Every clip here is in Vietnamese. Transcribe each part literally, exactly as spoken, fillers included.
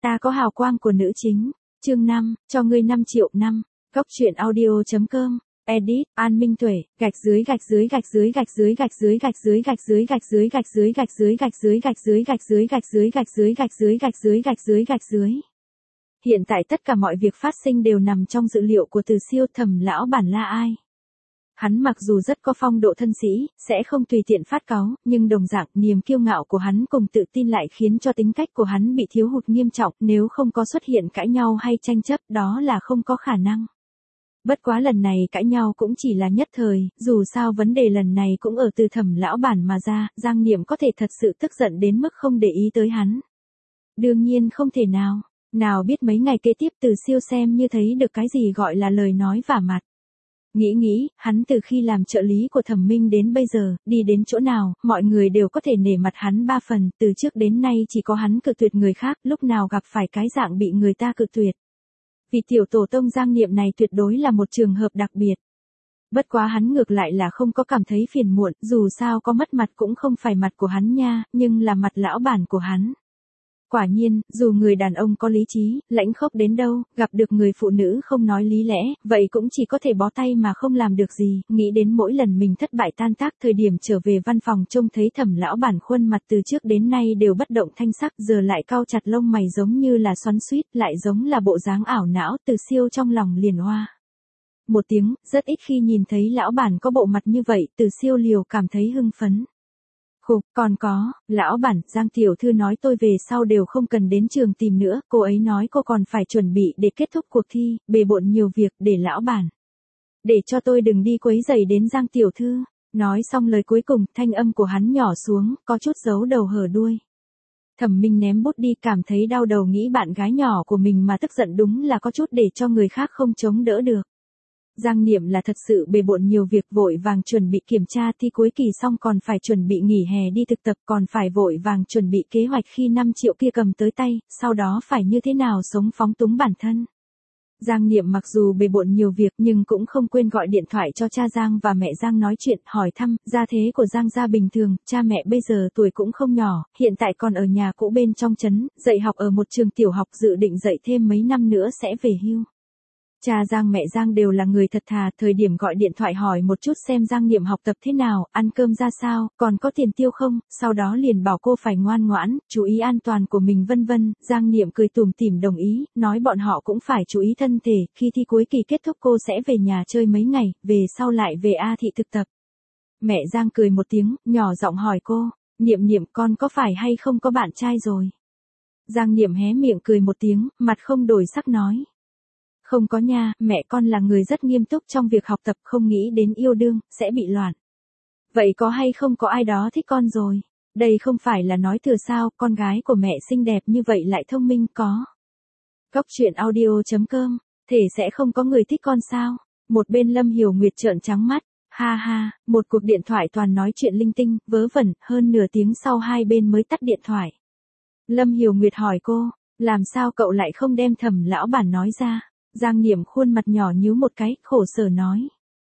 Ta có hào quang của nữ chính. Chương năm, cho ngươi năm triệu năm. Góc truyện audio.com. Edit, An Minh Tuệ, gạch dưới gạch dưới gạch dưới gạch dưới gạch dưới gạch dưới gạch dưới gạch dưới gạch dưới gạch dưới gạch dưới gạch dưới gạch dưới gạch dưới gạch dưới gạch dưới gạch dưới gạch dưới gạch dưới. Hiện tại tất cả mọi việc phát sinh đều nằm trong dữ liệu của Từ Siêu. Thẩm lão bản là ai? Hắn mặc dù rất có phong độ thân sĩ, sẽ không tùy tiện phát cáu, nhưng đồng dạng niềm kiêu ngạo của hắn cùng tự tin lại khiến cho tính cách của hắn bị thiếu hụt nghiêm trọng, nếu không có xuất hiện cãi nhau hay tranh chấp, đó là không có khả năng. Bất quá lần này cãi nhau cũng chỉ là nhất thời, dù sao vấn đề lần này cũng ở từ Thẩm lão bản mà ra, Giang Niệm có thể thật sự tức giận đến mức không để ý tới hắn. Đương nhiên không thể nào, nào biết mấy ngày kế tiếp Từ Siêu xem như thấy được cái gì gọi là lời nói vả mặt. Nghĩ nghĩ, hắn từ khi làm trợ lý của Thẩm Minh đến bây giờ, đi đến chỗ nào, mọi người đều có thể nể mặt hắn ba phần, từ trước đến nay chỉ có hắn cự tuyệt người khác, lúc nào gặp phải cái dạng bị người ta cự tuyệt. Vì tiểu tổ tông Giang Niệm này tuyệt đối là một trường hợp đặc biệt. Bất quá hắn ngược lại là không có cảm thấy phiền muộn, dù sao có mất mặt cũng không phải mặt của hắn nha, nhưng là mặt lão bản của hắn. Quả nhiên, dù người đàn ông có lý trí, lãnh khốc đến đâu, gặp được người phụ nữ không nói lý lẽ, vậy cũng chỉ có thể bó tay mà không làm được gì, nghĩ đến mỗi lần mình thất bại tan tác thời điểm trở về văn phòng trông thấy Thẩm lão bản khuôn mặt từ trước đến nay đều bất động thanh sắc, giờ lại cau chặt lông mày giống như là xoắn xuýt, lại giống là bộ dáng ảo não. Từ Siêu trong lòng liền hoa một tiếng, rất ít khi nhìn thấy lão bản có bộ mặt như vậy, Từ Siêu liều cảm thấy hưng phấn. Khục, còn có, lão bản, Giang tiểu thư nói tôi về sau đều không cần đến trường tìm nữa, cô ấy nói cô còn phải chuẩn bị để kết thúc cuộc thi, bề bộn nhiều việc, để lão bản. Để cho tôi đừng đi quấy rầy đến Giang tiểu thư. Nói xong lời cuối cùng, thanh âm của hắn nhỏ xuống, có chút giấu đầu hở đuôi. Thẩm Minh ném bút đi, cảm thấy đau đầu nghĩ bạn gái nhỏ của mình mà tức giận đúng là có chút để cho người khác không chống đỡ được. Giang Niệm là thật sự bề bộn nhiều việc, vội vàng chuẩn bị kiểm tra thi cuối kỳ xong còn phải chuẩn bị nghỉ hè đi thực tập, còn phải vội vàng chuẩn bị kế hoạch khi năm triệu kia cầm tới tay, sau đó phải như thế nào sống phóng túng bản thân. Giang Niệm mặc dù bề bộn nhiều việc nhưng cũng không quên gọi điện thoại cho cha Giang và mẹ Giang nói chuyện, hỏi thăm, gia thế của Giang gia bình thường, cha mẹ bây giờ tuổi cũng không nhỏ, hiện tại còn ở nhà cũ bên trong trấn, dạy học ở một trường tiểu học, dự định dạy thêm mấy năm nữa sẽ về hưu. Cha Giang mẹ Giang đều là người thật thà, thời điểm gọi điện thoại hỏi một chút xem Giang Niệm học tập thế nào, ăn cơm ra sao, còn có tiền tiêu không, sau đó liền bảo cô phải ngoan ngoãn, chú ý an toàn của mình vân vân. Giang Niệm cười tủm tỉm đồng ý, nói bọn họ cũng phải chú ý thân thể, khi thi cuối kỳ kết thúc cô sẽ về nhà chơi mấy ngày, về sau lại về A thị thực tập. Mẹ Giang cười một tiếng, nhỏ giọng hỏi cô, Niệm Niệm con có phải hay không có bạn trai rồi? Giang Niệm hé miệng cười một tiếng, mặt không đổi sắc nói. Không có nha, mẹ con là người rất nghiêm túc trong việc học tập, không nghĩ đến yêu đương, sẽ bị loạn. Vậy có hay không có ai đó thích con rồi? Đây không phải là nói thừa sao, con gái của mẹ xinh đẹp như vậy lại thông minh có. Góc truyện audio.com, thể sẽ không có người thích con sao? Một bên Lâm Hiểu Nguyệt trợn trắng mắt, ha ha, một cuộc điện thoại toàn nói chuyện linh tinh, vớ vẩn, hơn nửa tiếng sau hai bên mới tắt điện thoại. Lâm Hiểu Nguyệt hỏi cô, làm sao cậu lại không đem Thẩm lão bản nói ra? Giang Niệm khuôn mặt nhỏ nhíu một cái, khổ sở nói.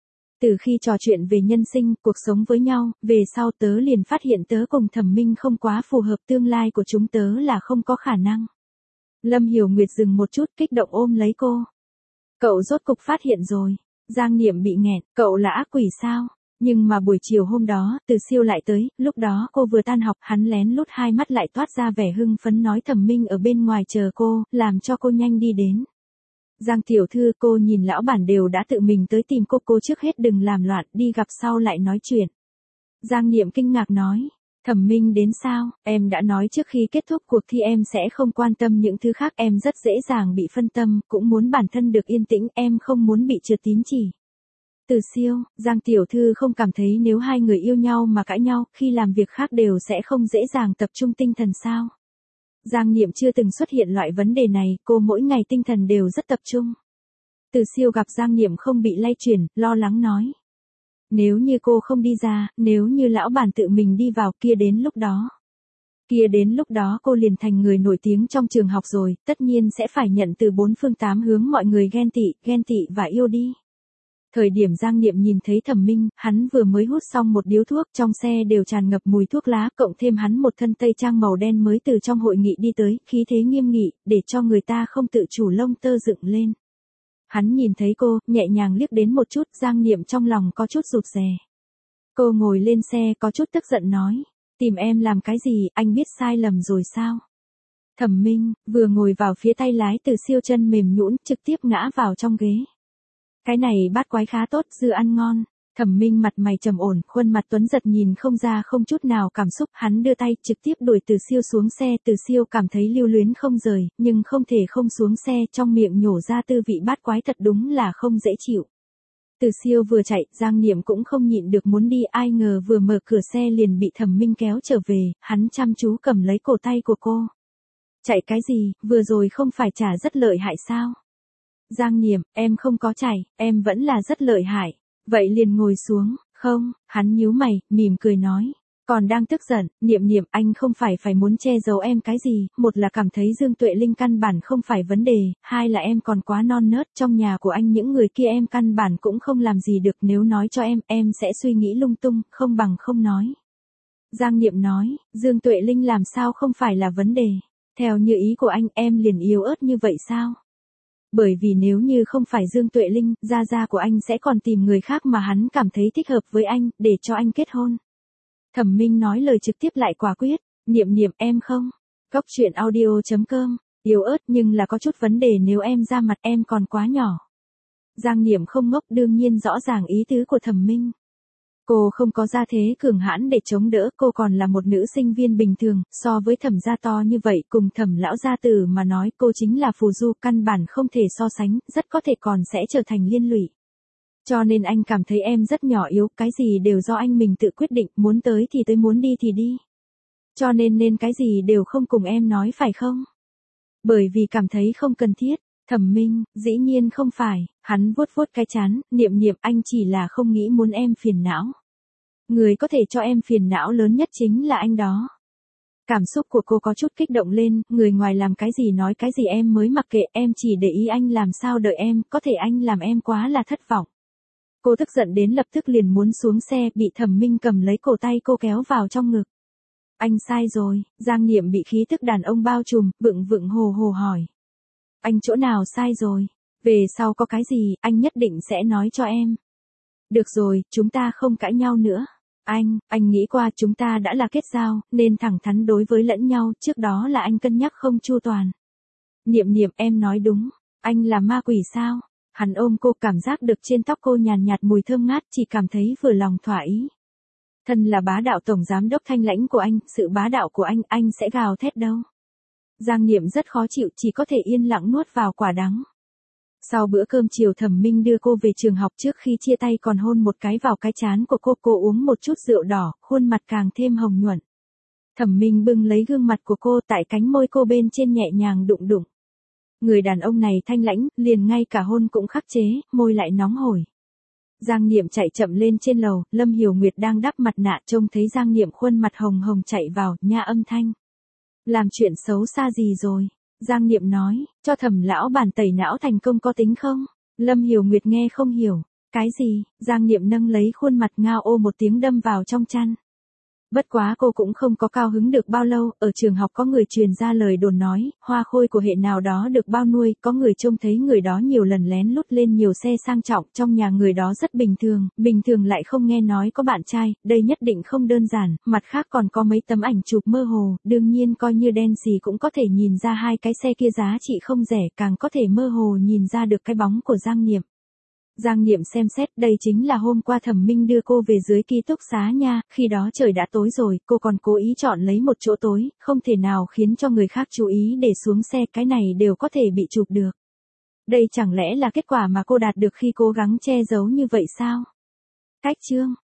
Từ khi trò chuyện về nhân sinh, cuộc sống với nhau, về sau tớ liền phát hiện tớ cùng Thẩm Minh không quá phù hợp, tương lai của chúng tớ là không có khả năng. Lâm Hiểu Nguyệt dừng một chút, kích động ôm lấy cô. Cậu rốt cục phát hiện rồi. Giang Niệm bị nghẹn, cậu là ác quỷ sao? Nhưng mà buổi chiều hôm đó, Từ Siêu lại tới, lúc đó cô vừa tan học, hắn lén lút hai mắt lại toát ra vẻ hưng phấn nói Thẩm Minh ở bên ngoài chờ cô, làm cho cô nhanh đi đến. Giang tiểu thư, cô nhìn lão bản đều đã tự mình tới tìm cô, cô trước hết đừng làm loạn, đi gặp sau lại nói chuyện. Giang Niệm kinh ngạc nói, Thẩm Minh đến sao, em đã nói trước khi kết thúc cuộc thi em sẽ không quan tâm những thứ khác, em rất dễ dàng bị phân tâm, cũng muốn bản thân được yên tĩnh, em không muốn bị trượt tín chỉ. Từ Siêu, Giang tiểu thư không cảm thấy nếu hai người yêu nhau mà cãi nhau, khi làm việc khác đều sẽ không dễ dàng tập trung tinh thần sao? Giang Niệm chưa từng xuất hiện loại vấn đề này, cô mỗi ngày tinh thần đều rất tập trung. Từ Siêu gặp Giang Niệm không bị lay chuyển, lo lắng nói. Nếu như cô không đi ra, nếu như lão bản tự mình đi vào, kia đến lúc đó. Kia đến lúc đó cô liền thành người nổi tiếng trong trường học rồi, tất nhiên sẽ phải nhận từ bốn phương tám hướng mọi người ghen tị, ghen tị và yêu đi. Thời điểm Giang Niệm nhìn thấy Thẩm Minh, hắn vừa mới hút xong một điếu thuốc, trong xe đều tràn ngập mùi thuốc lá, cộng thêm hắn một thân tây trang màu đen mới từ trong hội nghị đi tới, khí thế nghiêm nghị, để cho người ta không tự chủ lông tơ dựng lên. Hắn nhìn thấy cô, nhẹ nhàng liếc đến một chút, Giang Niệm trong lòng có chút rụt rè. Cô ngồi lên xe có chút tức giận nói, tìm em làm cái gì, anh biết sai lầm rồi sao? Thẩm Minh, vừa ngồi vào phía tay lái từ siêu chân mềm nhũn, trực tiếp ngã vào trong ghế. Cái này bát quái khá tốt, dưa ăn ngon. Thẩm Minh mặt mày trầm ổn, khuôn mặt tuấn giật nhìn không ra không chút nào cảm xúc, hắn đưa tay trực tiếp đuổi Từ Siêu xuống xe, Từ Siêu cảm thấy lưu luyến không rời, nhưng không thể không xuống xe, trong miệng nhổ ra tư vị bát quái thật đúng là không dễ chịu. Từ Siêu vừa chạy, Giang Niệm cũng không nhịn được muốn đi, ai ngờ vừa mở cửa xe liền bị Thẩm Minh kéo trở về, hắn chăm chú cầm lấy cổ tay của cô. Chạy cái gì, vừa rồi không phải trả rất lợi hại sao? Giang Niệm, em không có chạy, em vẫn là rất lợi hại. Vậy liền ngồi xuống, không, hắn nhíu mày, mỉm cười nói. Còn đang tức giận, Niệm Niệm, anh không phải phải muốn che giấu em cái gì, một là cảm thấy Dương Tuệ Linh căn bản không phải vấn đề, hai là em còn quá non nớt, trong nhà của anh những người kia em căn bản cũng không làm gì được, nếu nói cho em, em sẽ suy nghĩ lung tung, không bằng không nói. Giang Niệm nói, Dương Tuệ Linh làm sao không phải là vấn đề, theo như ý của anh em liền yếu ớt như vậy sao? Bởi vì nếu như không phải Dương Tuệ Linh, gia gia của anh sẽ còn tìm người khác mà hắn cảm thấy thích hợp với anh, để cho anh kết hôn. Thẩm Minh nói lời trực tiếp lại quả quyết, Niệm Niệm em không. Cóc truyện audio chấm com, yếu ớt nhưng là có chút vấn đề nếu em ra mặt em còn quá nhỏ. Giang Niệm không ngốc đương nhiên rõ ràng ý tứ của Thẩm Minh. Cô không có gia thế cường hãn để chống đỡ, cô còn là một nữ sinh viên bình thường, so với Thẩm gia to như vậy cùng Thẩm lão gia tử mà nói cô chính là phù du, căn bản không thể so sánh, rất có thể còn sẽ trở thành liên lụy. Cho nên anh cảm thấy em rất nhỏ yếu, cái gì đều do anh mình tự quyết định, muốn tới thì tới, muốn đi thì đi. Cho nên nên cái gì đều không cùng em nói phải không? Bởi vì cảm thấy không cần thiết. Thẩm Minh, dĩ nhiên không phải, hắn vuốt vuốt cái trán, Niệm Niệm, anh chỉ là không nghĩ muốn em phiền não. Người có thể cho em phiền não lớn nhất chính là anh đó. Cảm xúc của cô có chút kích động lên, người ngoài làm cái gì nói cái gì em mới mặc kệ, em chỉ để ý anh làm sao đợi em, có thể anh làm em quá là thất vọng. Cô tức giận đến lập tức liền muốn xuống xe, bị Thẩm Minh cầm lấy cổ tay cô kéo vào trong ngực. Anh sai rồi, Giang Niệm bị khí tức đàn ông bao trùm, vựng vựng hồ hồ hỏi. Anh chỗ nào sai rồi? Về sau có cái gì, anh nhất định sẽ nói cho em. Được rồi, chúng ta không cãi nhau nữa. Anh, anh nghĩ qua chúng ta đã là kết giao, nên thẳng thắn đối với lẫn nhau, trước đó là anh cân nhắc không chu toàn. Niệm Niệm, em nói đúng, anh là ma quỷ sao? Hắn ôm cô, cảm giác được trên tóc cô nhàn nhạt mùi thơm ngát, chỉ cảm thấy vừa lòng thỏa ý. Thân là bá đạo tổng giám đốc thanh lãnh của anh, sự bá đạo của anh, anh sẽ gào thét đâu. Giang Niệm rất khó chịu, chỉ có thể yên lặng nuốt vào quả đắng. Sau bữa cơm chiều Thẩm Minh đưa cô về trường học, trước khi chia tay còn hôn một cái vào cái trán của cô, cô uống một chút rượu đỏ, khuôn mặt càng thêm hồng nhuận. Thẩm Minh bưng lấy gương mặt của cô, tại cánh môi cô bên trên nhẹ nhàng đụng đụng. Người đàn ông này thanh lãnh, liền ngay cả hôn cũng khắc chế, môi lại nóng hổi. Giang Niệm chạy chậm lên trên lầu, Lâm Hiểu Nguyệt đang đắp mặt nạ, trông thấy Giang Niệm khuôn mặt hồng hồng chạy vào, nha âm thanh. Làm chuyện xấu xa gì rồi? Giang Niệm nói, cho Thẩm lão bản tẩy não thành công có tính không? Lâm Hiểu Nguyệt nghe không hiểu. Cái gì? Giang Niệm nâng lấy khuôn mặt ngao ô một tiếng đâm vào trong chăn. Bất quá cô cũng không có cao hứng được bao lâu, ở trường học có người truyền ra lời đồn nói, hoa khôi của hệ nào đó được bao nuôi, có người trông thấy người đó nhiều lần lén lút lên nhiều xe sang trọng, trong nhà người đó rất bình thường, bình thường lại không nghe nói có bạn trai, đây nhất định không đơn giản, mặt khác còn có mấy tấm ảnh chụp mơ hồ, đương nhiên coi như đen gì cũng có thể nhìn ra hai cái xe kia giá trị không rẻ, càng có thể mơ hồ nhìn ra được cái bóng của Giang Niệm. Giang Niệm xem xét, đây chính là hôm qua Thẩm Minh đưa cô về dưới ký túc xá nha, khi đó trời đã tối rồi, cô còn cố ý chọn lấy một chỗ tối, không thể nào khiến cho người khác chú ý để xuống xe, cái này đều có thể bị chụp được. Đây chẳng lẽ là kết quả mà cô đạt được khi cố gắng che giấu như vậy sao? Cách chương